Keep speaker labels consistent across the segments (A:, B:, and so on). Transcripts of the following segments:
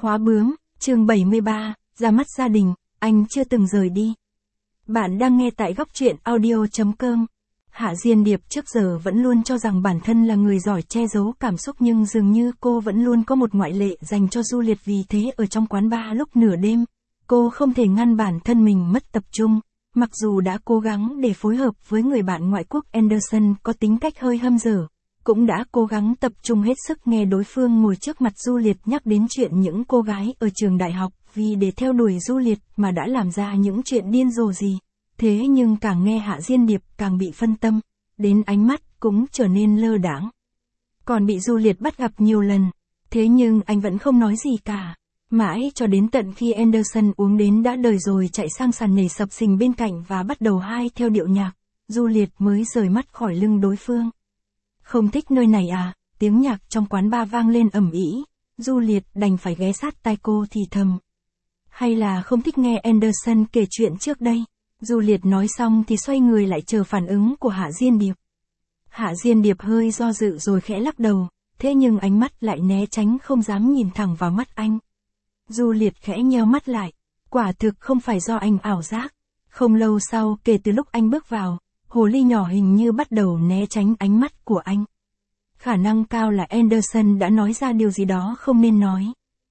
A: Khóa bướm, chương 73, ra mắt gia đình, anh chưa từng rời đi. Bạn đang nghe tại góc truyện audio.com. Hạ Diên Điệp trước giờ vẫn luôn cho rằng bản thân là người giỏi che giấu cảm xúc, nhưng dường như cô vẫn luôn có một ngoại lệ dành cho Du Liệt. Vì thế ở trong quán bar lúc nửa đêm, cô không thể ngăn bản thân mình mất tập trung. Mặc dù đã cố gắng để phối hợp với người bạn ngoại quốc Anderson có tính cách hơi hâm dở, cũng đã cố gắng tập trung hết sức nghe đối phương ngồi trước mặt Du Liệt nhắc đến chuyện những cô gái ở trường đại học vì để theo đuổi Du Liệt mà đã làm ra những chuyện điên rồ gì. Thế nhưng càng nghe Hạ Diên Điệp càng bị phân tâm, đến ánh mắt cũng trở nên lơ đãng. Còn bị Du Liệt bắt gặp nhiều lần, thế nhưng anh vẫn không nói gì cả. Mãi cho đến tận khi Anderson uống đến đã đời rồi chạy sang sàn nhảy sập sình bên cạnh và bắt đầu hai theo điệu nhạc, Du Liệt mới rời mắt khỏi lưng đối phương. Không thích nơi này à? Tiếng nhạc trong quán bar vang lên ầm ĩ, Du Liệt đành phải ghé sát tai cô thì thầm. Hay là không thích nghe Anderson kể chuyện trước đây? Du Liệt nói xong thì xoay người lại chờ phản ứng của Hạ Diên Điệp. Hạ Diên Điệp hơi do dự rồi khẽ lắc đầu, thế nhưng ánh mắt lại né tránh không dám nhìn thẳng vào mắt anh. Du Liệt khẽ nheo mắt lại, quả thực không phải do anh ảo giác. Không lâu sau kể từ lúc anh bước vào, hồ ly nhỏ hình như bắt đầu né tránh ánh mắt của anh. Khả năng cao là Anderson đã nói ra điều gì đó không nên nói.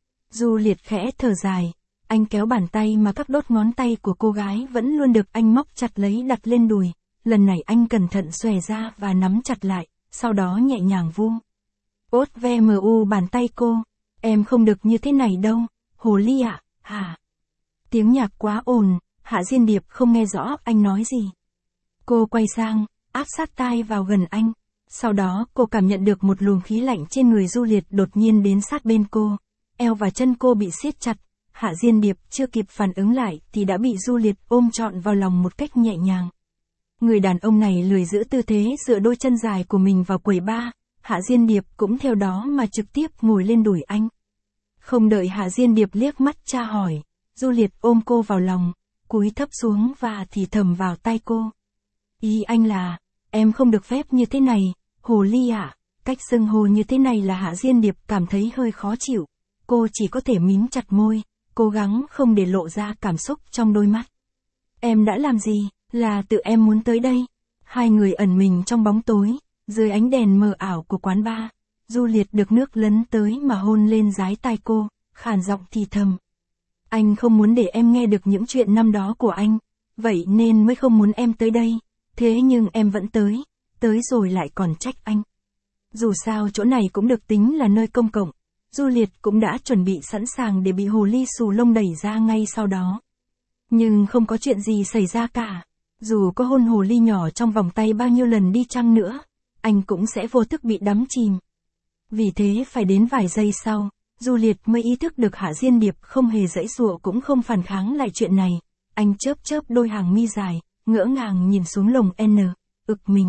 A: Du Liệt khẽ thở dài, anh kéo bàn tay mà các đốt ngón tay của cô gái vẫn luôn được anh móc chặt lấy đặt lên đùi. Lần này anh cẩn thận xòe ra và nắm chặt lại, sau đó nhẹ nhàng vung. Ốt ve mu bàn tay cô, em không được như thế này đâu, hồ ly ạ, hả? Tiếng nhạc quá ồn, Hạ Diên Điệp không nghe rõ anh nói gì. Cô quay sang, áp sát tai vào gần anh. Sau đó cô cảm nhận được một luồng khí lạnh trên người Du Liệt đột nhiên đến sát bên cô. Eo và chân cô bị siết chặt. Hạ Diên Điệp chưa kịp phản ứng lại thì đã bị Du Liệt ôm trọn vào lòng một cách nhẹ nhàng. Người đàn ông này lười giữ tư thế dựa đôi chân dài của mình vào quầy bar. Hạ Diên Điệp cũng theo đó mà trực tiếp ngồi lên đùi anh. Không đợi Hạ Diên Điệp liếc mắt tra hỏi, Du Liệt ôm cô vào lòng, cúi thấp xuống và thì thầm vào tai cô. Ý anh là, em không được phép như thế này, hồ ly ạ. Cách xưng hô như thế này là Hạ Diên Điệp cảm thấy hơi khó chịu. Cô chỉ có thể mím chặt môi, cố gắng không để lộ ra cảm xúc trong đôi mắt. Em đã làm gì, là tự em muốn tới đây. Hai người ẩn mình trong bóng tối, dưới ánh đèn mờ ảo của quán bar. Du Liệt được nước lấn tới mà hôn lên dái tai cô, khàn giọng thì thầm. Anh không muốn để em nghe được những chuyện năm đó của anh, vậy nên mới không muốn em tới đây. Thế nhưng em vẫn tới rồi lại còn trách anh. Dù sao chỗ này cũng được tính là nơi công cộng, Du Liệt cũng đã chuẩn bị sẵn sàng để bị hồ ly xù lông đẩy ra ngay sau đó. Nhưng không có chuyện gì xảy ra cả. Dù có hôn hồ ly nhỏ trong vòng tay bao nhiêu lần đi chăng nữa, anh cũng sẽ vô thức bị đắm chìm. Vì thế phải đến vài giây sau, Du Liệt mới ý thức được Hạ Diên Điệp không hề giãy giụa cũng không phản kháng lại chuyện này. Anh chớp đôi hàng mi dài, ngỡ ngàng nhìn xuống lồng ực mình.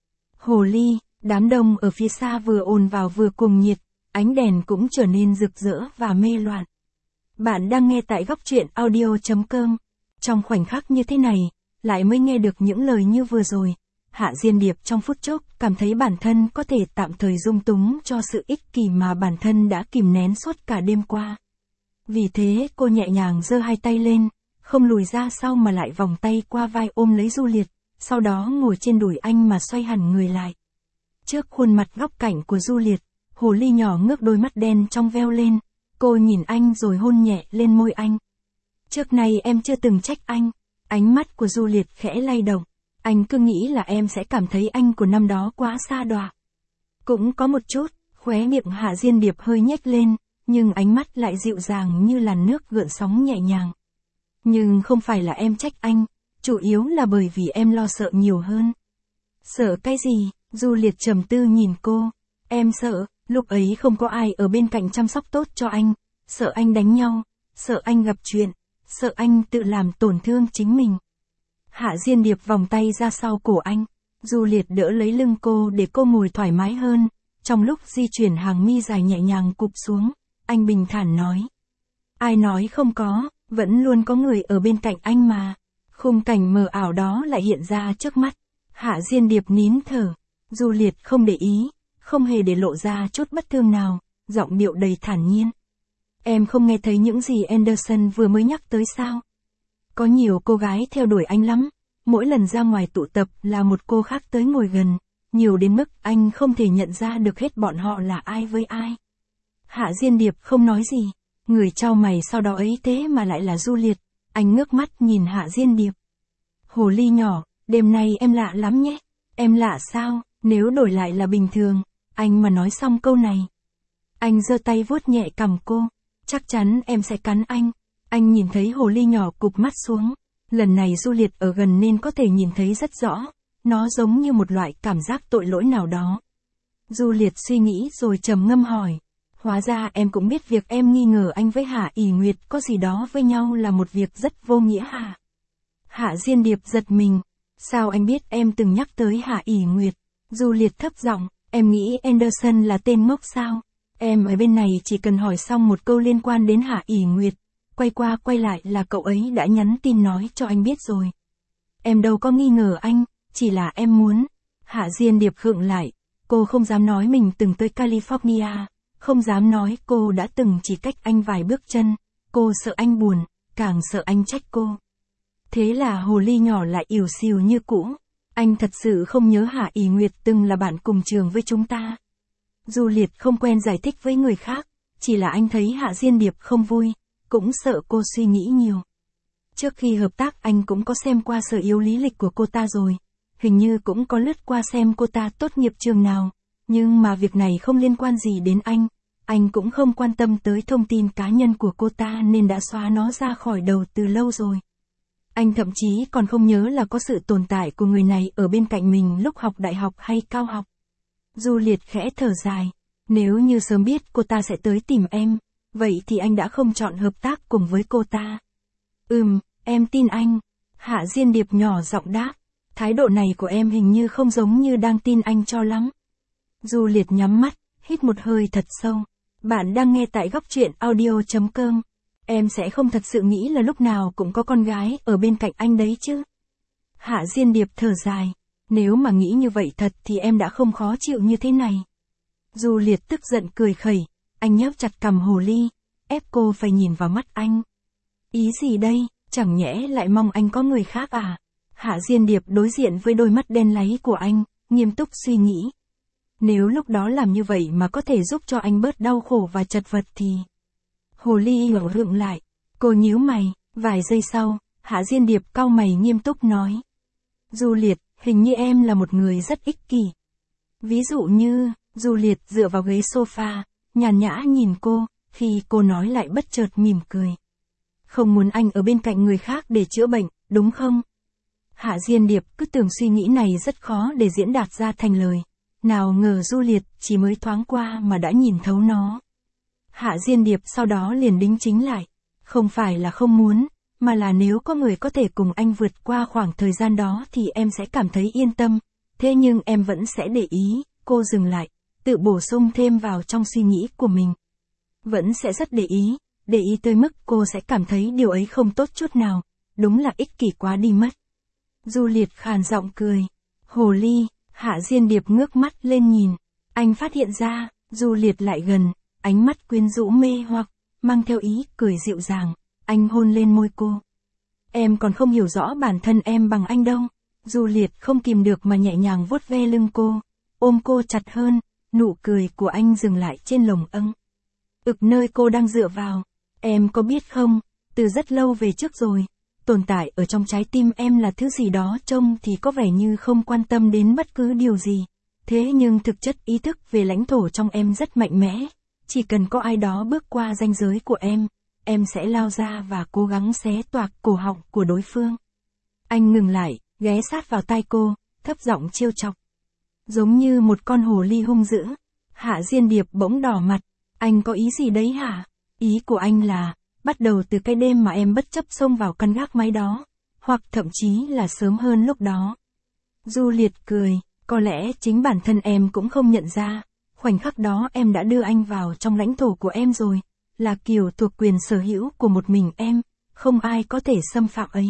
A: Hồ ly, đám đông ở phía xa vừa ồn vào vừa cuồng nhiệt, ánh đèn cũng trở nên rực rỡ và mê loạn. Bạn đang nghe tại góc truyện audio.com. Trong khoảnh khắc như thế này, lại mới nghe được những lời như vừa rồi. Hạ Diên Điệp trong phút chốc cảm thấy bản thân có thể tạm thời dung túng cho sự ích kỷ mà bản thân đã kìm nén suốt cả đêm qua. Vì thế cô nhẹ nhàng giơ hai tay lên, không lùi ra sau mà lại vòng tay qua vai ôm lấy Du Liệt, sau đó ngồi trên đùi anh mà xoay hẳn người lại. Trước khuôn mặt góc cạnh của Du Liệt, hồ ly nhỏ ngước đôi mắt đen trong veo lên, cô nhìn anh rồi hôn nhẹ lên môi anh. Trước này em chưa từng trách anh. Ánh mắt của Du Liệt khẽ lay động. Anh cứ nghĩ là em sẽ cảm thấy anh của năm đó quá xa đọa. Cũng có một chút, khóe miệng Hạ Diên Điệp hơi nhếch lên, nhưng ánh mắt lại dịu dàng như làn nước gợn sóng nhẹ nhàng. Nhưng không phải là em trách anh, chủ yếu là bởi vì em lo sợ nhiều hơn. Sợ cái gì? Du Liệt trầm tư nhìn cô. Em sợ, lúc ấy không có ai ở bên cạnh chăm sóc tốt cho anh, sợ anh đánh nhau, sợ anh gặp chuyện, sợ anh tự làm tổn thương chính mình. Hạ Diên Điệp vòng tay ra sau cổ anh, Du Liệt đỡ lấy lưng cô để cô ngồi thoải mái hơn. Trong lúc di chuyển hàng mi dài nhẹ nhàng cụp xuống, anh bình thản nói. Ai nói không có, vẫn luôn có người ở bên cạnh anh mà. Khung cảnh mờ ảo đó lại hiện ra trước mắt. Hạ Diên Điệp nín thở, Du Liệt không để ý, không hề để lộ ra chút bất thương nào, giọng điệu đầy thản nhiên. Em không nghe thấy những gì Anderson vừa mới nhắc tới sao? Có nhiều cô gái theo đuổi anh lắm, mỗi lần ra ngoài tụ tập là một cô khác tới ngồi gần, nhiều đến mức anh không thể nhận ra được hết bọn họ là ai với ai. Hạ Diên Điệp không nói gì, người chau mày sau đó ấy thế mà lại là Juliet, anh ngước mắt nhìn Hạ Diên Điệp. Hồ ly nhỏ, đêm nay em lạ lắm nhé. Em lạ sao? Nếu đổi lại là bình thường, anh mà nói xong câu này. Anh giơ tay vuốt nhẹ cằm cô, chắc chắn em sẽ cắn anh. Anh nhìn thấy hồ ly nhỏ cụp mắt xuống, lần này Juliet ở gần nên có thể nhìn thấy rất rõ, nó giống như một loại cảm giác tội lỗi nào đó. Juliet suy nghĩ rồi trầm ngâm hỏi, hóa ra em cũng biết việc em nghi ngờ anh với Hạ ỷ Nguyệt có gì đó với nhau là một việc rất vô nghĩa hả? Hạ Diên Điệp giật mình, sao anh biết em từng nhắc tới Hạ ỷ Nguyệt? Juliet thấp giọng, em nghĩ Anderson là tên ngốc sao? Em ở bên này chỉ cần hỏi xong một câu liên quan đến Hạ ỷ Nguyệt, quay qua quay lại là cậu ấy đã nhắn tin nói cho anh biết rồi. Em đâu có nghi ngờ anh, chỉ là em muốn. Hạ Diên Điệp khựng lại, cô không dám nói mình từng tới California, không dám nói cô đã từng chỉ cách anh vài bước chân, cô sợ anh buồn, càng sợ anh trách cô. Thế là hồ ly nhỏ lại ỉu xìu như cũ, anh thật sự không nhớ Hạ ỷ Nguyệt từng là bạn cùng trường với chúng ta. Juliet không quen giải thích với người khác, chỉ là anh thấy Hạ Diên Điệp không vui, cũng sợ cô suy nghĩ nhiều. Trước khi hợp tác anh cũng có xem qua sở yếu lý lịch của cô ta rồi, hình như cũng có lướt qua xem cô ta tốt nghiệp trường nào, nhưng mà việc này không liên quan gì đến anh cũng không quan tâm tới thông tin cá nhân của cô ta nên đã xóa nó ra khỏi đầu từ lâu rồi. Anh thậm chí còn không nhớ là có sự tồn tại của người này ở bên cạnh mình lúc học đại học hay cao học. Juliet khẽ thở dài, nếu như sớm biết cô ta sẽ tới tìm em, vậy thì anh đã không chọn hợp tác cùng với cô ta. Em tin anh. Hạ Diên Điệp nhỏ giọng đáp, thái độ này của em hình như không giống như đang tin anh cho lắm. Juliet nhắm mắt, hít một hơi thật sâu. Bạn đang nghe tại góc truyện audio.com. Em sẽ không thật sự nghĩ là lúc nào cũng có con gái ở bên cạnh anh đấy chứ. Hạ Diên Điệp thở dài, nếu mà nghĩ như vậy thật thì em đã không khó chịu như thế này. Juliet tức giận cười khẩy, anh nhấp chặt cằm hồ ly, ép cô phải nhìn vào mắt anh. Ý gì đây, chẳng nhẽ lại mong anh có người khác à? Hạ Diên Điệp đối diện với đôi mắt đen láy của anh, nghiêm túc suy nghĩ. Nếu lúc đó làm như vậy mà có thể giúp cho anh bớt đau khổ và chật vật thì... Hồ ly hưởng lại, cô nhíu mày, vài giây sau, Hạ Diên Điệp cau mày nghiêm túc nói. Juliet, hình như em là một người rất ích kỷ. Ví dụ như, Juliet dựa vào ghế sofa, nhàn nhã nhìn cô, khi cô nói lại bất chợt mỉm cười. Không muốn anh ở bên cạnh người khác để chữa bệnh, đúng không? Hạ Diên Điệp cứ tưởng suy nghĩ này rất khó để diễn đạt ra thành lời. Nào ngờ Juliet chỉ mới thoáng qua mà đã nhìn thấu nó. Hạ Diên Điệp sau đó liền đính chính lại. Không phải là không muốn, mà là nếu có người có thể cùng anh vượt qua khoảng thời gian đó thì em sẽ cảm thấy yên tâm. Thế nhưng em vẫn sẽ để ý, cô dừng lại, tự bổ sung thêm vào trong suy nghĩ của mình. Vẫn sẽ rất để ý tới mức cô sẽ cảm thấy điều ấy không tốt chút nào, đúng là ích kỷ quá đi mất. Juliet khàn giọng cười. Hồ ly, Hạ Diên Điệp ngước mắt lên nhìn. Anh phát hiện ra, Juliet lại gần, ánh mắt quyến rũ mê hoặc, mang theo ý cười dịu dàng. Anh hôn lên môi cô. Em còn không hiểu rõ bản thân em bằng anh đâu. Juliet không kìm được mà nhẹ nhàng vuốt ve lưng cô, ôm cô chặt hơn, nụ cười của anh dừng lại trên lồng âng. Nơi cô đang dựa vào. Em có biết không, từ rất lâu về trước rồi, tồn tại ở trong trái tim em là thứ gì đó trông thì có vẻ như không quan tâm đến bất cứ điều gì. Thế nhưng thực chất ý thức về lãnh thổ trong em rất mạnh mẽ. Chỉ cần có ai đó bước qua ranh giới của em sẽ lao ra và cố gắng xé toạc cổ họng của đối phương. Anh ngừng lại, ghé sát vào tai cô, thấp giọng trêu chọc. Giống như một con hồ ly hung dữ. Hạ Diên Điệp bỗng đỏ mặt. Anh có ý gì đấy hả? Ý của anh là, bắt đầu từ cái đêm mà em bất chấp xông vào căn gác mái đó, hoặc thậm chí là sớm hơn lúc đó. Juliet cười, có lẽ chính bản thân em cũng không nhận ra, khoảnh khắc đó em đã đưa anh vào trong lãnh thổ của em rồi, là kiểu thuộc quyền sở hữu của một mình em, không ai có thể xâm phạm ấy.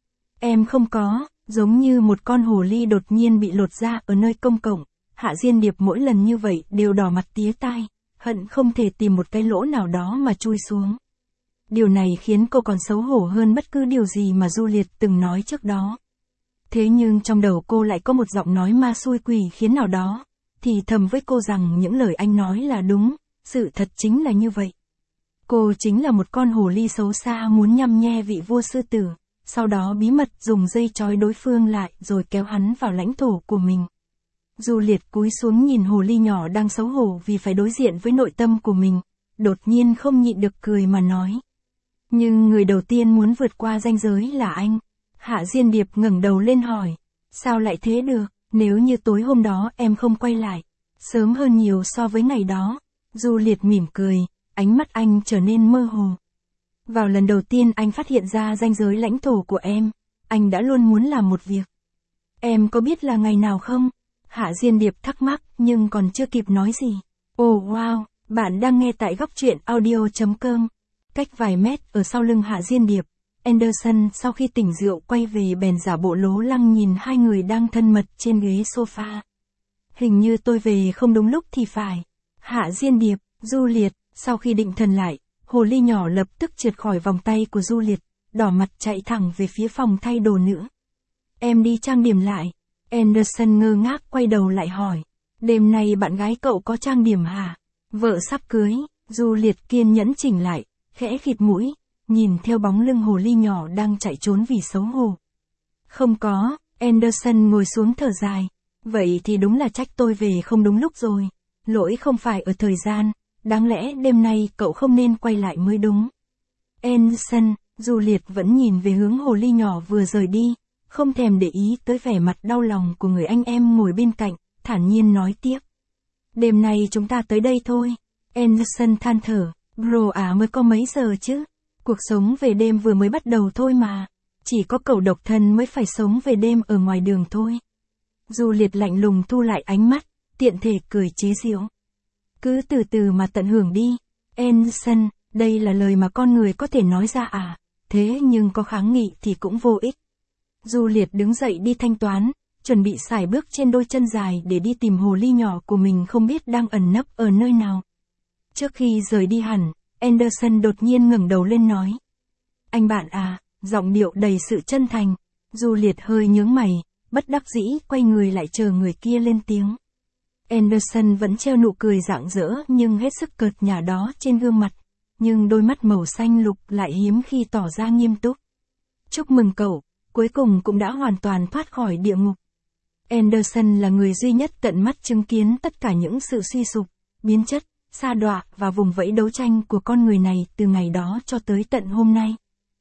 A: Em không có, giống như một con hồ ly đột nhiên bị lột da ở nơi công cộng, Hạ Diên Điệp mỗi lần như vậy đều đỏ mặt tía tai, hận không thể tìm một cái lỗ nào đó mà chui xuống. Điều này khiến cô còn xấu hổ hơn bất cứ điều gì mà Juliet từng nói trước đó. Thế nhưng trong đầu cô lại có một giọng nói ma xui quỷ khiến nào đó, thì thầm với cô rằng những lời anh nói là đúng, sự thật chính là như vậy. Cô chính là một con hồ ly xấu xa muốn nhăm nhe vị vua sư tử, sau đó bí mật dùng dây trói đối phương lại rồi kéo hắn vào lãnh thổ của mình. Juliet cúi xuống nhìn hồ ly nhỏ đang xấu hổ vì phải đối diện với nội tâm của mình, đột nhiên không nhịn được cười mà nói. Nhưng người đầu tiên muốn vượt qua ranh giới là anh. Hạ Diên Điệp ngẩng đầu lên hỏi. Sao lại thế được, nếu như tối hôm đó em không quay lại, sớm hơn nhiều so với ngày đó. Juliet mỉm cười, ánh mắt anh trở nên mơ hồ. Vào lần đầu tiên anh phát hiện ra ranh giới lãnh thổ của em, anh đã luôn muốn làm một việc. Em có biết là ngày nào không? Hạ Diên Điệp thắc mắc nhưng còn chưa kịp nói gì. Oh wow, bạn đang nghe tại góc truyện audio.com. Cách vài mét ở sau lưng Hạ Diên Điệp, Anderson sau khi tỉnh rượu quay về bèn giả bộ lố lăng nhìn hai người đang thân mật trên ghế sofa. Hình như tôi về không đúng lúc thì phải. Hạ Diên Điệp, Juliet, sau khi định thần lại, hồ ly nhỏ lập tức trượt khỏi vòng tay của Juliet, đỏ mặt chạy thẳng về phía phòng thay đồ nữa. Em đi trang điểm lại. Anderson ngơ ngác quay đầu lại hỏi. Đêm nay bạn gái cậu có trang điểm hả? Vợ sắp cưới. Juliet kiên nhẫn chỉnh lại, khẽ khịt mũi, nhìn theo bóng lưng hồ ly nhỏ đang chạy trốn vì xấu hổ. Không có. Anderson ngồi xuống thở dài. Vậy thì đúng là trách tôi về không đúng lúc rồi. Lỗi không phải ở thời gian, đáng lẽ đêm nay cậu không nên quay lại mới đúng. Anderson, Juliet vẫn nhìn về hướng hồ ly nhỏ vừa rời đi, không thèm để ý tới vẻ mặt đau lòng của người anh em ngồi bên cạnh, thản nhiên nói tiếp. Đêm nay chúng ta tới đây thôi. Anderson than thở, bro mới có mấy giờ chứ? Cuộc sống về đêm vừa mới bắt đầu thôi mà. Chỉ có cậu độc thân mới phải sống về đêm ở ngoài đường thôi. Juliet lạnh lùng thu lại ánh mắt, tiện thể cười chế giễu. Cứ từ từ mà tận hưởng đi. Anderson, đây là lời mà con người có thể nói ra à? Thế nhưng có kháng nghị thì cũng vô ích. Juliet đứng dậy đi thanh toán, chuẩn bị sải bước trên đôi chân dài để đi tìm hồ ly nhỏ của mình không biết đang ẩn nấp ở nơi nào. Trước khi rời đi hẳn, Anderson đột nhiên ngẩng đầu lên nói. Anh bạn à, giọng điệu đầy sự chân thành. Juliet hơi nhướng mày, bất đắc dĩ quay người lại chờ người kia lên tiếng. Anderson vẫn treo nụ cười rạng rỡ nhưng hết sức cợt nhả đó trên gương mặt, nhưng đôi mắt màu xanh lục lại hiếm khi tỏ ra nghiêm túc. Chúc mừng cậu, cuối cùng cũng đã hoàn toàn thoát khỏi địa ngục. Anderson là người duy nhất tận mắt chứng kiến tất cả những sự suy sụp, biến chất, sa đọa và vùng vẫy đấu tranh của con người này từ ngày đó cho tới tận hôm nay.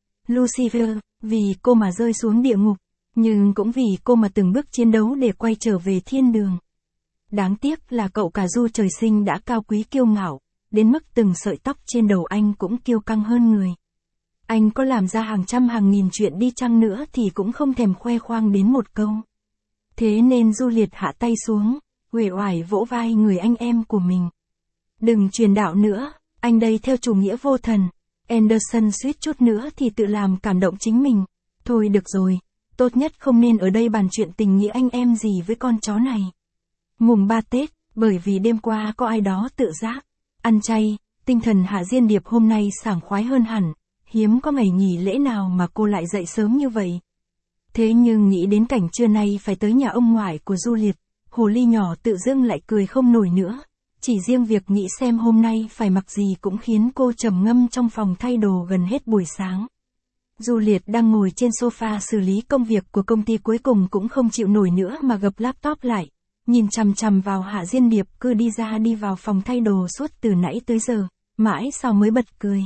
A: Lucifer, vì cô mà rơi xuống địa ngục, nhưng cũng vì cô mà từng bước chiến đấu để quay trở về thiên đường. Đáng tiếc là cậu cà du trời sinh đã cao quý kiêu ngạo, đến mức từng sợi tóc trên đầu anh cũng kiêu căng hơn người. Anh có làm ra hàng trăm hàng nghìn chuyện đi chăng nữa thì cũng không thèm khoe khoang đến một câu. Thế nên Juliet hạ tay xuống, uể oải vỗ vai người anh em của mình. Đừng truyền đạo nữa, anh đây theo chủ nghĩa vô thần. Anderson suýt chút nữa thì tự làm cảm động chính mình. Thôi được rồi, tốt nhất không nên ở đây bàn chuyện tình nghĩa anh em gì với con chó này. Mùng 3 Tết, bởi vì đêm qua có ai đó tự giác ăn chay, tinh thần Hạ Diên Điệp hôm nay sảng khoái hơn hẳn, hiếm có ngày nghỉ lễ nào mà cô lại dậy sớm như vậy. Thế nhưng nghĩ đến cảnh trưa nay phải tới nhà ông ngoại của Juliet, hồ ly nhỏ tự dưng lại cười không nổi nữa. Chỉ riêng việc nghĩ xem hôm nay phải mặc gì cũng khiến cô trầm ngâm trong phòng thay đồ gần hết buổi sáng. Juliet đang ngồi trên sofa xử lý công việc của công ty cuối cùng cũng không chịu nổi nữa mà gập laptop lại, nhìn chằm chằm vào Hạ Diên Điệp cứ đi ra đi vào phòng thay đồ suốt từ nãy tới giờ, mãi sau mới bật cười.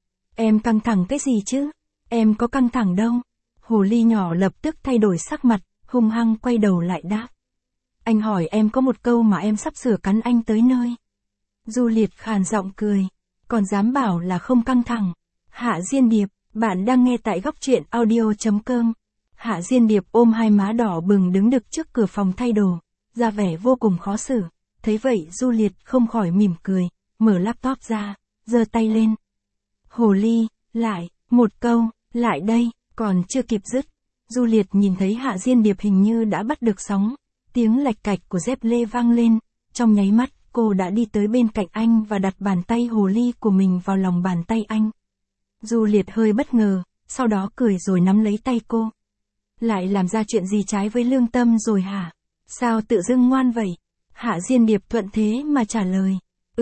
A: Em căng thẳng cái gì chứ? Em có căng thẳng đâu. Hồ ly nhỏ lập tức thay đổi sắc mặt, hung hăng quay đầu lại đáp. Anh hỏi em có một câu mà em sắp sửa cắn anh tới nơi. Juliet khàn giọng cười, còn dám bảo là không căng thẳng. Hạ Diên Điệp, bạn đang nghe tại góc truyện audio.com. Hạ Diên Điệp ôm hai má đỏ bừng đứng đực trước cửa phòng thay đồ, ra vẻ vô cùng khó xử. Thấy vậy Juliet không khỏi mỉm cười, mở laptop ra, giơ tay lên. Hồ ly, lại, một câu, lại đây, còn chưa kịp dứt. Juliet nhìn thấy Hạ Diên Điệp hình như đã bắt được sóng, tiếng lạch cạch của dép lê vang lên, trong nháy mắt, cô đã đi tới bên cạnh anh và đặt bàn tay hồ ly của mình vào lòng bàn tay anh. Juliet hơi bất ngờ, sau đó cười rồi nắm lấy tay cô. Lại làm ra chuyện gì trái với lương tâm rồi hả? Sao tự dưng ngoan vậy? Hạ Diên Điệp thuận thế mà trả lời.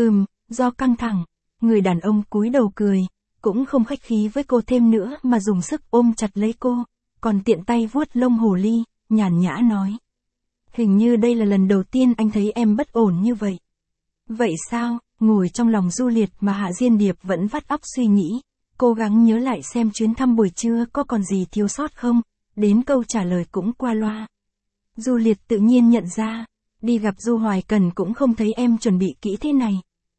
A: Do căng thẳng. Người đàn ông cúi đầu cười, cũng không khách khí với cô thêm nữa mà dùng sức ôm chặt lấy cô, còn tiện tay vuốt lông hồ ly, nhàn nhã nói. Hình như đây là lần đầu tiên anh thấy em bất ổn như vậy. Vậy sao? Ngồi trong lòng Juliet mà Hạ Diên Điệp vẫn vắt óc suy nghĩ, cố gắng nhớ lại xem chuyến thăm buổi trưa có còn gì thiếu sót không, đến câu trả lời cũng qua loa. Juliet tự nhiên nhận ra, đi gặp Du Hoài Cần cũng không thấy em chuẩn bị kỹ thế này.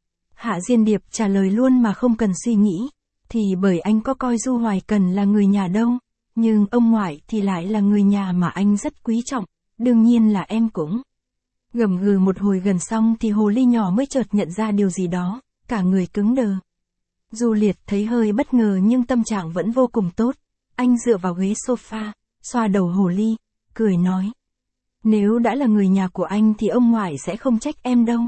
A: Hạ Diên Điệp trả lời luôn mà không cần suy nghĩ, thì bởi anh có coi Du Hoài Cần là người nhà đâu, nhưng ông ngoại thì lại là người nhà mà anh rất quý trọng, đương nhiên là em cũng. Gầm gừ một hồi gần xong thì hồ ly nhỏ mới chợt nhận ra điều gì đó, cả người cứng đờ. Juliet thấy hơi bất ngờ nhưng tâm trạng vẫn vô cùng tốt, anh dựa vào ghế sofa, xoa đầu hồ ly, cười nói. Nếu đã là người nhà của anh thì ông ngoại sẽ không trách em đâu.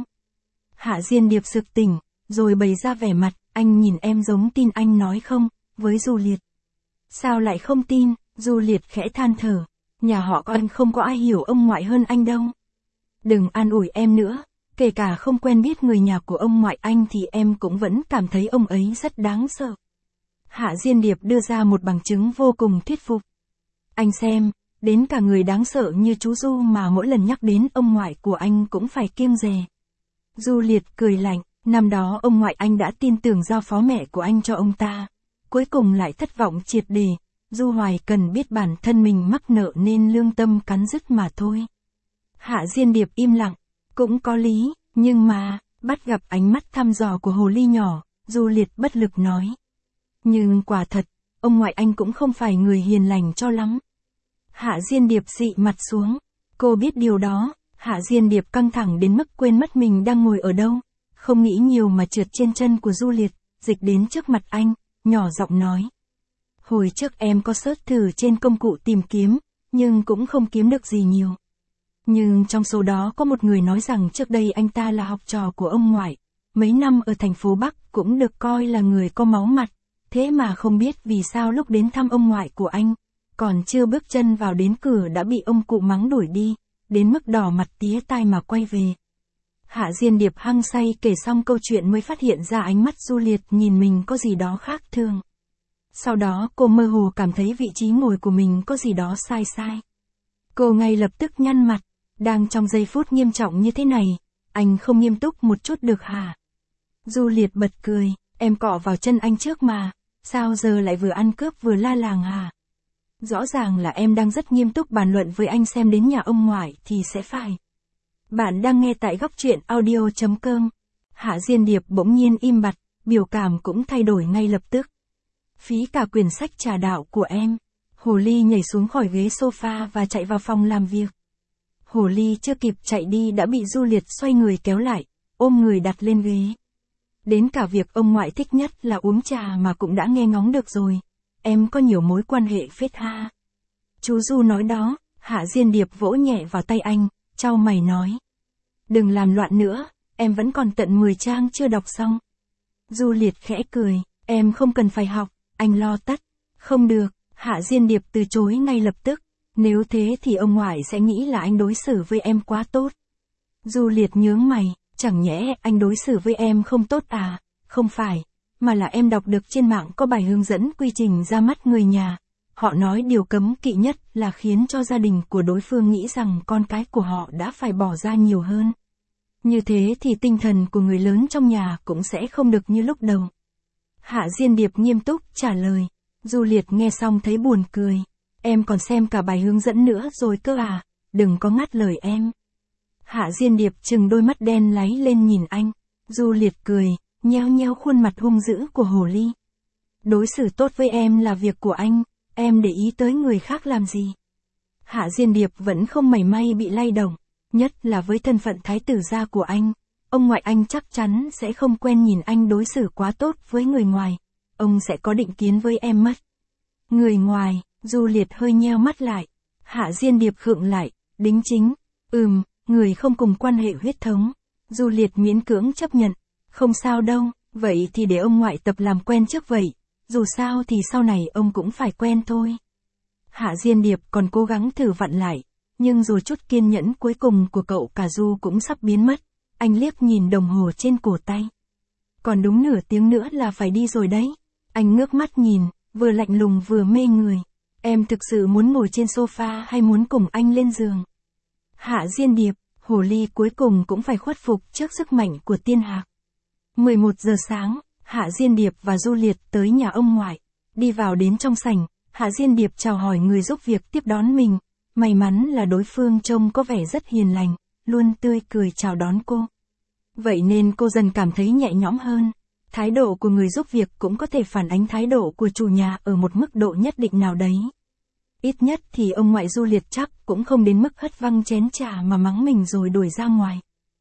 A: Hạ Diên Điệp sực tỉnh, rồi bày ra vẻ mặt, anh nhìn em giống tin anh nói không, với Juliet. Sao lại không tin? Juliet khẽ than thở, nhà họ con không có ai hiểu ông ngoại hơn anh đâu. Đừng an ủi em nữa, kể cả không quen biết người nhà của ông ngoại anh thì em cũng vẫn cảm thấy ông ấy rất đáng sợ. Hạ Diên Điệp đưa ra một bằng chứng vô cùng thuyết phục. Anh xem, đến cả người đáng sợ như chú Du mà mỗi lần nhắc đến ông ngoại của anh cũng phải kiêng dè. Juliet cười lạnh, năm đó ông ngoại anh đã tin tưởng giao phó mẹ của anh cho ông ta. Cuối cùng lại thất vọng triệt để, Du Hoài Cần biết bản thân mình mắc nợ nên lương tâm cắn rứt mà thôi. Hạ Diên Điệp im lặng, cũng có lý, nhưng mà, bắt gặp ánh mắt thăm dò của hồ ly nhỏ, Juliet bất lực nói. Nhưng quả thật, ông ngoại anh cũng không phải người hiền lành cho lắm. Hạ Diên Điệp xị mặt xuống, cô biết điều đó. Hạ Diên Điệp căng thẳng đến mức quên mất mình đang ngồi ở đâu, không nghĩ nhiều mà trượt trên chân của Juliet, dịch đến trước mặt anh, nhỏ giọng nói. Hồi trước em có search thử trên công cụ tìm kiếm, nhưng cũng không kiếm được gì nhiều. Nhưng trong số đó có một người nói rằng trước đây anh ta là học trò của ông ngoại, mấy năm ở thành phố Bắc cũng được coi là người có máu mặt, thế mà không biết vì sao lúc đến thăm ông ngoại của anh, còn chưa bước chân vào đến cửa đã bị ông cụ mắng đuổi đi. Đến mức đỏ mặt tía tai mà quay về. Hạ Diên Điệp hăng say kể xong câu chuyện mới phát hiện ra ánh mắt Juliet nhìn mình có gì đó khác thường. Sau đó cô mơ hồ cảm thấy vị trí ngồi của mình có gì đó sai sai. Cô ngay lập tức nhăn mặt, đang trong giây phút nghiêm trọng như thế này, anh không nghiêm túc một chút được hả? Juliet bật cười, em cọ vào chân anh trước mà, sao giờ lại vừa ăn cướp vừa la làng hả? Rõ ràng là em đang rất nghiêm túc bàn luận với anh xem đến nhà ông ngoại thì sẽ phải. Bạn đang nghe tại góc truyện audio.com. Hạ Diên Điệp bỗng nhiên im bặt, biểu cảm cũng thay đổi ngay lập tức. Phí cả quyển sách trà đạo của em. Hồ ly nhảy xuống khỏi ghế sofa và chạy vào phòng làm việc. Hồ ly chưa kịp chạy đi đã bị Juliet xoay người kéo lại, ôm người đặt lên ghế. Đến cả việc ông ngoại thích nhất là uống trà mà cũng đã nghe ngóng được rồi. Em có nhiều mối quan hệ phết ha. Chú Du nói đó. Hạ Diên Điệp vỗ nhẹ vào tay anh, chau mày nói. Đừng làm loạn nữa, em vẫn còn tận 10 trang chưa đọc xong. Juliet khẽ cười, em không cần phải học, anh lo tất. Không được, Hạ Diên Điệp từ chối ngay lập tức. Nếu thế thì ông ngoại sẽ nghĩ là anh đối xử với em quá tốt. Juliet nhướng mày, chẳng nhẽ anh đối xử với em không tốt à? Không phải, mà là em đọc được trên mạng có bài hướng dẫn quy trình ra mắt người nhà. Họ nói điều cấm kỵ nhất là khiến cho gia đình của đối phương nghĩ rằng con cái của họ đã phải bỏ ra nhiều hơn. Như thế thì tinh thần của người lớn trong nhà cũng sẽ không được như lúc đầu. Hạ Diên Điệp nghiêm túc trả lời. Juliet nghe xong thấy buồn cười. Em còn xem cả bài hướng dẫn nữa rồi cơ à, đừng có ngắt lời em. Hạ Diên Điệp trừng đôi mắt đen láy lên nhìn anh. Juliet cười, nheo nheo khuôn mặt hung dữ của hồ ly. Đối xử tốt với em là việc của anh, em để ý tới người khác làm gì? Hạ Diên Điệp vẫn không mảy may bị lay động, nhất là với thân phận thái tử gia của anh. Ông ngoại anh chắc chắn sẽ không quen nhìn anh đối xử quá tốt với người ngoài. Ông sẽ có định kiến với em mất. Người ngoài, Juliet hơi nheo mắt lại. Hạ Diên Điệp khựng lại, đính chính. Người không cùng quan hệ huyết thống. Juliet miễn cưỡng chấp nhận. Không sao đâu, vậy thì để ông ngoại tập làm quen trước vậy. Dù sao thì sau này ông cũng phải quen thôi. Hạ Diên Điệp còn cố gắng thử vặn lại. Nhưng rồi chút kiên nhẫn cuối cùng của cậu cả Du cũng sắp biến mất. Anh liếc nhìn đồng hồ trên cổ tay. Còn đúng nửa tiếng nữa là phải đi rồi đấy. Anh ngước mắt nhìn, vừa lạnh lùng vừa mê người. Em thực sự muốn ngồi trên sofa hay muốn cùng anh lên giường? Hạ Diên Điệp, hồ ly cuối cùng cũng phải khuất phục trước sức mạnh của tiên hạc. 11 giờ sáng, Hạ Diên Điệp và Juliet tới nhà ông ngoại. Đi vào đến trong sảnh, Hạ Diên Điệp chào hỏi người giúp việc tiếp đón mình. May mắn là đối phương trông có vẻ rất hiền lành, luôn tươi cười chào đón cô. Vậy nên cô dần cảm thấy nhẹ nhõm hơn. Thái độ của người giúp việc cũng có thể phản ánh thái độ của chủ nhà ở một mức độ nhất định nào đấy. Ít nhất thì ông ngoại Juliet chắc cũng không đến mức hất văng chén trà mà mắng mình rồi đuổi ra ngoài.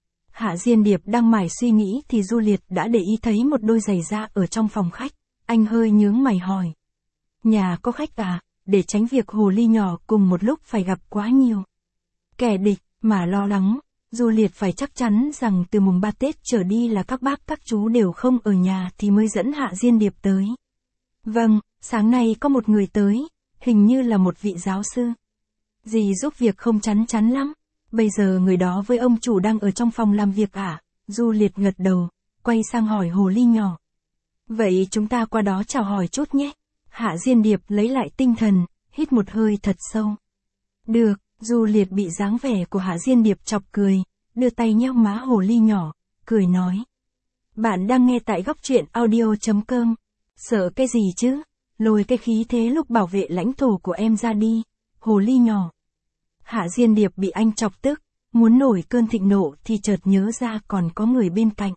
A: Hạ Diên Điệp đang mải suy nghĩ thì Juliet đã để ý thấy một đôi giày da ở trong phòng khách. Anh hơi nhướng mày hỏi. Nhà có khách à, để tránh việc hồ ly nhỏ cùng một lúc phải gặp quá nhiều kẻ địch mà lo lắng. Juliet phải chắc chắn rằng từ mùng 3 Tết trở đi là các bác các chú đều không ở nhà thì mới dẫn Hạ Diên Điệp tới. Vâng, sáng nay có một người tới, hình như là một vị giáo sư. Dì giúp việc không chắn chắn lắm. Bây giờ người đó với ông chủ đang ở trong phòng làm việc à? Juliet gật đầu, quay sang hỏi hồ ly nhỏ. Vậy chúng ta qua đó chào hỏi chút nhé. Hạ Diên Điệp lấy lại tinh thần, hít một hơi thật sâu. Được, Juliet bị dáng vẻ của Hạ Diên Điệp chọc cười, đưa tay nhéo má hồ ly nhỏ, cười nói. Bạn đang nghe tại góc truyện audio.com. Sợ cái gì chứ? Lôi cái khí thế lúc bảo vệ lãnh thổ của em ra đi, hồ ly nhỏ. Hạ Diên Điệp bị anh chọc tức, muốn nổi cơn thịnh nộ thì chợt nhớ ra còn có người bên cạnh.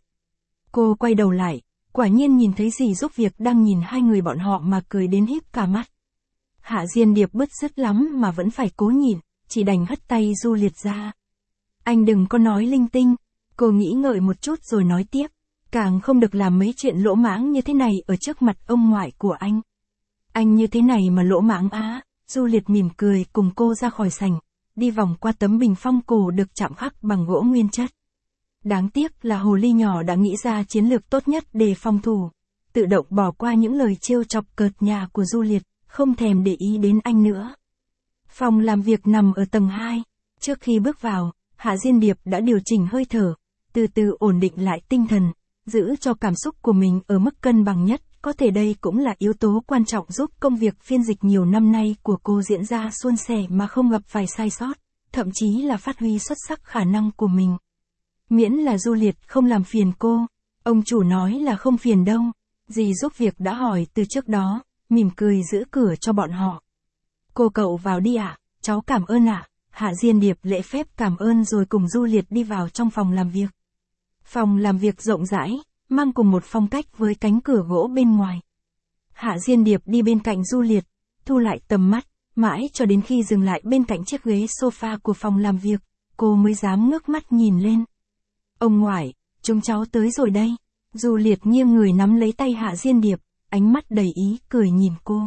A: Cô quay đầu lại, quả nhiên nhìn thấy dì giúp việc đang nhìn hai người bọn họ mà cười đến híp cả mắt. Hạ Diên Điệp bứt rứt lắm mà vẫn phải cố nhịn, chỉ đành hất tay Juliet ra. Anh đừng có nói linh tinh, cô nghĩ ngợi một chút rồi nói tiếp, càng không được làm mấy chuyện lỗ mãng như thế này ở trước mặt ông ngoại của anh. Anh như thế này mà lỗ mãng á? Juliet mỉm cười cùng cô ra khỏi sảnh, đi vòng qua tấm bình phong cổ được chạm khắc bằng gỗ nguyên chất. Đáng tiếc là hồ ly nhỏ đã nghĩ ra chiến lược tốt nhất để phòng thủ, tự động bỏ qua những lời trêu chọc cợt nhả của Juliet, không thèm để ý đến anh nữa. Phòng làm việc nằm ở tầng 2, trước khi bước vào, Hạ Diên Điệp đã điều chỉnh hơi thở, từ từ ổn định lại tinh thần, giữ cho cảm xúc của mình ở mức cân bằng nhất. Có thể đây cũng là yếu tố quan trọng giúp công việc phiên dịch nhiều năm nay của cô diễn ra suôn sẻ mà không gặp phải sai sót, thậm chí là phát huy xuất sắc khả năng của mình. Miễn là Juliet không làm phiền cô, ông chủ nói là không phiền đâu. Dì giúp việc đã hỏi từ trước đó, mỉm cười giữ cửa cho bọn họ. Cô cậu vào đi ạ, cháu cảm ơn ạ. Hạ Diên Điệp lễ phép cảm ơn rồi cùng Juliet đi vào trong phòng làm việc. Phòng làm việc rộng rãi, mang cùng một phong cách với cánh cửa gỗ bên ngoài. Hạ Diên Điệp đi bên cạnh Juliet, thu lại tầm mắt, mãi cho đến khi dừng lại bên cạnh chiếc ghế sofa của phòng làm việc, cô mới dám ngước mắt nhìn lên. Ông ngoại, chúng cháu tới rồi đây. Juliet nghiêng người nắm lấy tay Hạ Diên Điệp, ánh mắt đầy ý cười nhìn cô.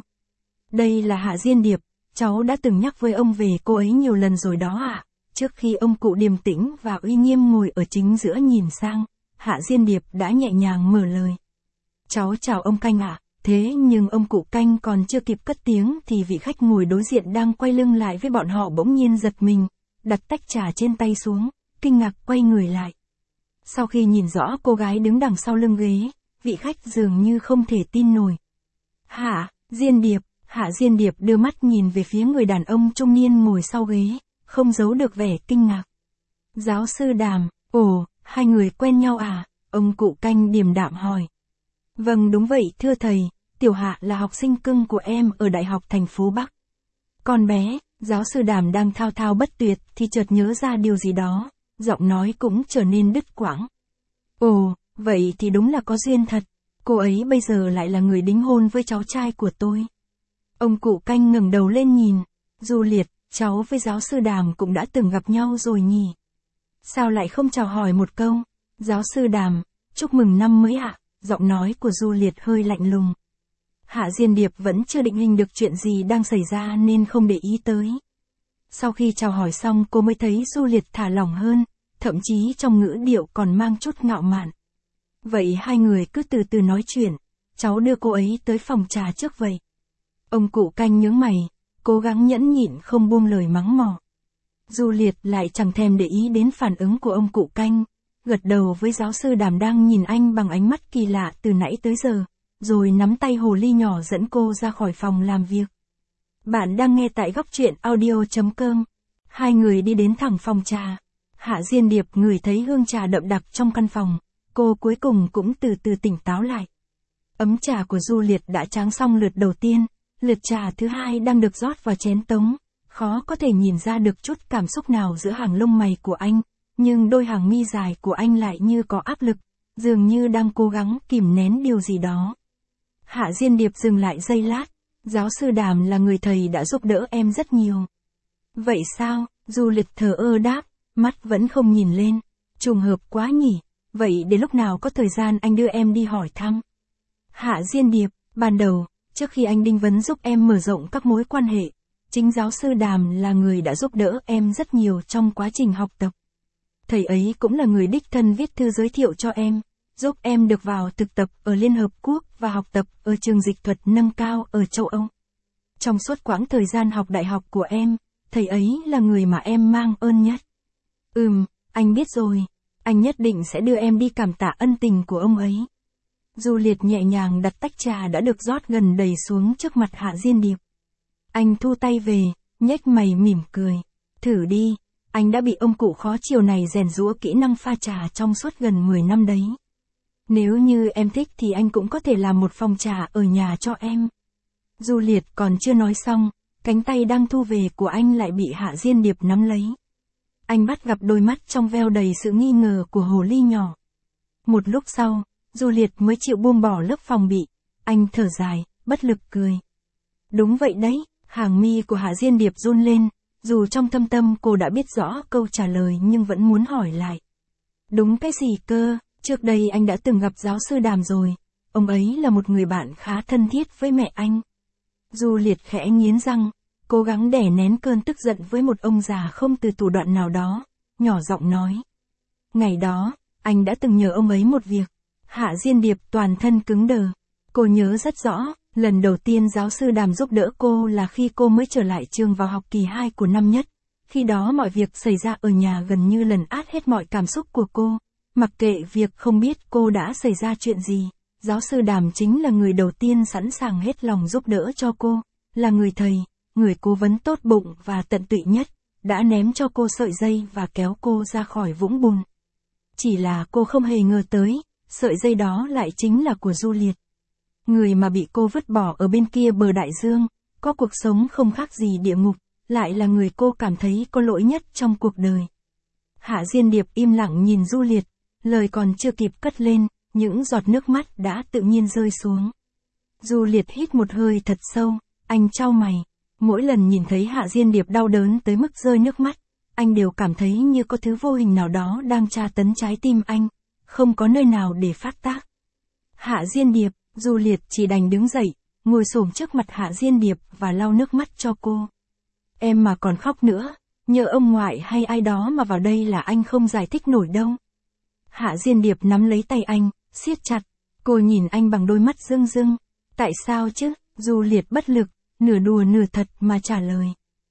A: Đây là Hạ Diên Điệp, cháu đã từng nhắc với ông về cô ấy nhiều lần rồi đó ạ. Trước khi ông cụ điềm tĩnh và uy nghiêm ngồi ở chính giữa nhìn sang, Hạ Diên Điệp đã nhẹ nhàng mở lời. Cháu chào ông Canh ạ. Thế nhưng ông cụ Canh còn chưa kịp cất tiếng thì vị khách ngồi đối diện đang quay lưng lại với bọn họ bỗng nhiên giật mình, đặt tách trà trên tay xuống, kinh ngạc quay người lại. Sau khi nhìn rõ cô gái đứng đằng sau lưng ghế, vị khách dường như không thể tin nổi. Hạ Diên Điệp, Hạ Diên Điệp đưa mắt nhìn về phía người đàn ông trung niên ngồi sau ghế, không giấu được vẻ kinh ngạc. Giáo sư Đàm, ồ, hai người quen nhau à? Ông cụ Canh điềm đạm hỏi. Vâng đúng vậy thưa thầy, Tiểu Hạ là học sinh cưng của em ở Đại học thành phố Bắc. Con bé, giáo sư Đàm đang thao thao bất tuyệt thì chợt nhớ ra điều gì đó, giọng nói cũng trở nên đứt quãng. Ồ, vậy thì đúng là có duyên thật, cô ấy bây giờ lại là người đính hôn với cháu trai của tôi. Ông cụ Canh ngẩng đầu lên nhìn, Juliet, cháu với giáo sư Đàm cũng đã từng gặp nhau rồi nhỉ? Sao lại không chào hỏi một câu? Giáo sư Đàm, chúc mừng năm mới ạ. Giọng nói của Juliet hơi lạnh lùng. Hạ Diên Điệp vẫn chưa định hình được chuyện gì đang xảy ra nên không để ý tới. Sau khi chào hỏi xong cô mới thấy Juliet thả lỏng hơn, thậm chí trong ngữ điệu còn mang chút ngạo mạn. Vậy hai người cứ từ từ nói chuyện, cháu đưa cô ấy tới phòng trà trước vậy. Ông cụ Canh nhướng mày, cố gắng nhẫn nhịn không buông lời mắng mỏ. Juliet lại chẳng thèm để ý đến phản ứng của ông cụ Canh, gật đầu với giáo sư Đàm đang nhìn anh bằng ánh mắt kỳ lạ từ nãy tới giờ, rồi nắm tay hồ ly nhỏ dẫn cô ra khỏi phòng làm việc. Bạn đang nghe tại góc truyện audio.com. Hai người đi đến thẳng phòng trà. Hạ Diên Điệp ngửi thấy hương trà đậm đặc trong căn phòng, cô cuối cùng cũng từ từ tỉnh táo lại. Ấm trà của Juliet đã tráng xong lượt đầu tiên, lượt trà thứ hai đang được rót vào chén tống. Khó có thể nhìn ra được chút cảm xúc nào giữa hàng lông mày của anh, nhưng đôi hàng mi dài của anh lại như có áp lực, dường như đang cố gắng kìm nén điều gì đó. Hạ Diên Điệp dừng lại giây lát, giáo sư Đàm là người thầy đã giúp đỡ em rất nhiều. Vậy sao? Juliet thờ ơ đáp, mắt vẫn không nhìn lên. Trùng hợp quá nhỉ, vậy đến lúc nào có thời gian anh đưa em đi hỏi thăm. Hạ Diên Điệp, ban đầu, trước khi anh Đinh Vấn giúp em mở rộng các mối quan hệ, chính giáo sư Đàm là người đã giúp đỡ em rất nhiều trong quá trình học tập. Thầy ấy cũng là người đích thân viết thư giới thiệu cho em, giúp em được vào thực tập ở Liên Hợp Quốc và học tập ở trường dịch thuật nâng cao ở châu Âu. Trong suốt quãng thời gian học đại học của em, thầy ấy là người mà em mang ơn nhất. Anh biết rồi, anh nhất định sẽ đưa em đi cảm tạ ân tình của ông ấy. Juliet nhẹ nhàng đặt tách trà đã được rót gần đầy xuống trước mặt Hạ Diên Điệp. Anh thu tay về, nhếch mày mỉm cười. Thử đi, anh đã bị ông cụ khó chiều này rèn giũa kỹ năng pha trà trong suốt gần 10 năm đấy. Nếu như em thích thì anh cũng có thể làm một phòng trà ở nhà cho em. Juliet còn chưa nói xong, cánh tay đang thu về của anh lại bị Hạ Diên Điệp nắm lấy. Anh bắt gặp đôi mắt trong veo đầy sự nghi ngờ của hồ ly nhỏ. Một lúc sau, Juliet mới chịu buông bỏ lớp phòng bị. Anh thở dài, bất lực cười. Đúng vậy đấy, hàng mi của Hạ Diên Điệp run lên, dù trong thâm tâm cô đã biết rõ câu trả lời nhưng vẫn muốn hỏi lại. Đúng cái gì cơ, trước đây anh đã từng gặp giáo sư Đàm rồi, ông ấy là một người bạn khá thân thiết với mẹ anh. Juliet khẽ nghiến răng, cố gắng đè nén cơn tức giận với một ông già không từ thủ đoạn nào đó, nhỏ giọng nói. Ngày đó, anh đã từng nhờ ông ấy một việc. Hạ Diên Điệp toàn thân cứng đờ. Cô nhớ rất rõ, lần đầu tiên giáo sư Đàm giúp đỡ cô là khi cô mới trở lại trường vào học kỳ 2 của năm nhất. Khi đó mọi việc xảy ra ở nhà gần như lấn át hết mọi cảm xúc của cô. Mặc kệ việc không biết cô đã xảy ra chuyện gì, giáo sư Đàm chính là người đầu tiên sẵn sàng hết lòng giúp đỡ cho cô, là người thầy, người cố vấn tốt bụng và tận tụy nhất, đã ném cho cô sợi dây và kéo cô ra khỏi vũng bùn. Chỉ là cô không hề ngờ tới, sợi dây đó lại chính là của Juliet. Người mà bị cô vứt bỏ ở bên kia bờ đại dương, có cuộc sống không khác gì địa ngục, lại là người cô cảm thấy có lỗi nhất trong cuộc đời. Hạ Diên Điệp im lặng nhìn Juliet, lời còn chưa kịp cất lên, những giọt nước mắt đã tự nhiên rơi xuống. Juliet hít một hơi thật sâu, anh chau mày. Mỗi lần nhìn thấy Hạ Diên Điệp đau đớn tới mức rơi nước mắt, anh đều cảm thấy như có thứ vô hình nào đó đang tra tấn trái tim anh, không có nơi nào để phát tác. Hạ Diên Điệp, Juliet chỉ đành đứng dậy, ngồi xổm trước mặt Hạ Diên Điệp và lau nước mắt cho cô. Em mà còn khóc nữa, nhờ ông ngoại hay ai đó mà vào đây là anh không giải thích nổi đâu. Hạ Diên Điệp nắm lấy tay anh, siết chặt, cô nhìn anh bằng đôi mắt rưng rưng. Tại sao chứ? Juliet bất lực, nửa đùa nửa thật mà trả lời.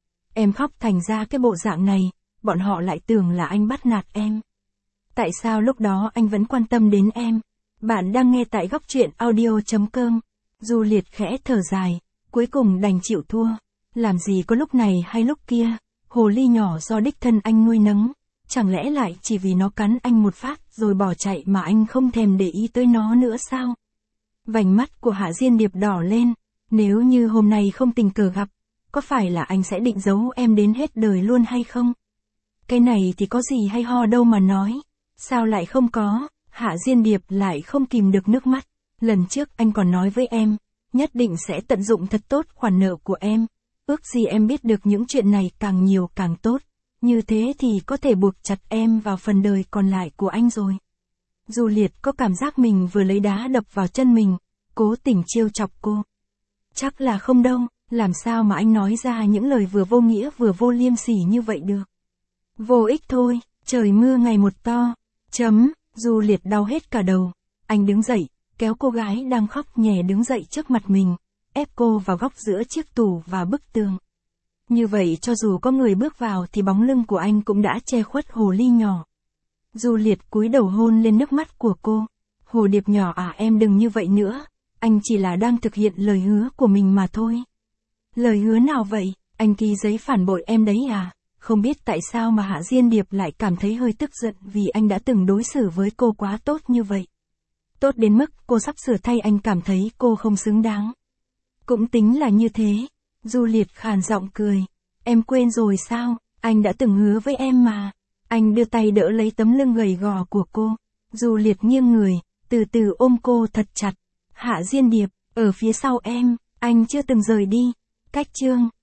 A: Em khóc thành ra cái bộ dạng này, bọn họ lại tưởng là anh bắt nạt em. Tại sao lúc đó anh vẫn quan tâm đến em? Bạn đang nghe tại góc truyện audio.com. Juliet khẽ thở dài, cuối cùng đành chịu thua. Làm gì có lúc này hay lúc kia, hồ ly nhỏ do đích thân anh nuôi nấng. Chẳng lẽ lại chỉ vì nó cắn anh một phát rồi bỏ chạy mà anh không thèm để ý tới nó nữa sao? Vành mắt của Hạ Diên Điệp đỏ lên. Nếu như hôm nay không tình cờ gặp, có phải là anh sẽ định giấu em đến hết đời luôn hay không? Cái này thì có gì hay ho đâu mà nói. Sao lại không có? Hạ Diên Điệp lại không kìm được nước mắt. Lần trước anh còn nói với em, nhất định sẽ tận dụng thật tốt khoản nợ của em. Ước gì em biết được những chuyện này càng nhiều càng tốt. Như thế thì có thể buộc chặt em vào phần đời còn lại của anh rồi. Juliet có cảm giác mình vừa lấy đá đập vào chân mình, cố tình trêu chọc cô. Chắc là không đâu, làm sao mà anh nói ra những lời vừa vô nghĩa vừa vô liêm sỉ như vậy được. Vô ích thôi, Trời mưa ngày một to. Du Liệt đau hết cả đầu. Anh đứng dậy, kéo cô gái đang khóc nhè đứng dậy trước mặt mình, ép cô vào góc giữa chiếc tủ và bức tường. Như vậy cho dù có người bước vào thì bóng lưng của anh cũng đã che khuất hồ ly nhỏ. Du Liệt cúi đầu hôn lên nước mắt của cô. Hồ điệp nhỏ à, em đừng như vậy nữa. Anh chỉ là đang thực hiện lời hứa của mình mà thôi. Lời hứa nào vậy? Anh ký giấy phản bội em đấy à? Không biết tại sao mà Hạ Diên Điệp lại cảm thấy hơi tức giận vì anh đã từng đối xử với cô quá tốt như vậy. Tốt đến mức cô sắp sửa thay anh cảm thấy cô không xứng đáng. Cũng tính là như thế. Du Liệt khàn giọng cười. Em quên rồi sao? Anh đã từng hứa với em mà. Anh đưa tay đỡ lấy tấm lưng gầy gò của cô. Du Liệt nghiêng người, từ từ ôm cô thật chặt. Hạ Diên Điệp, ở phía sau em, anh chưa từng rời đi. Cách chương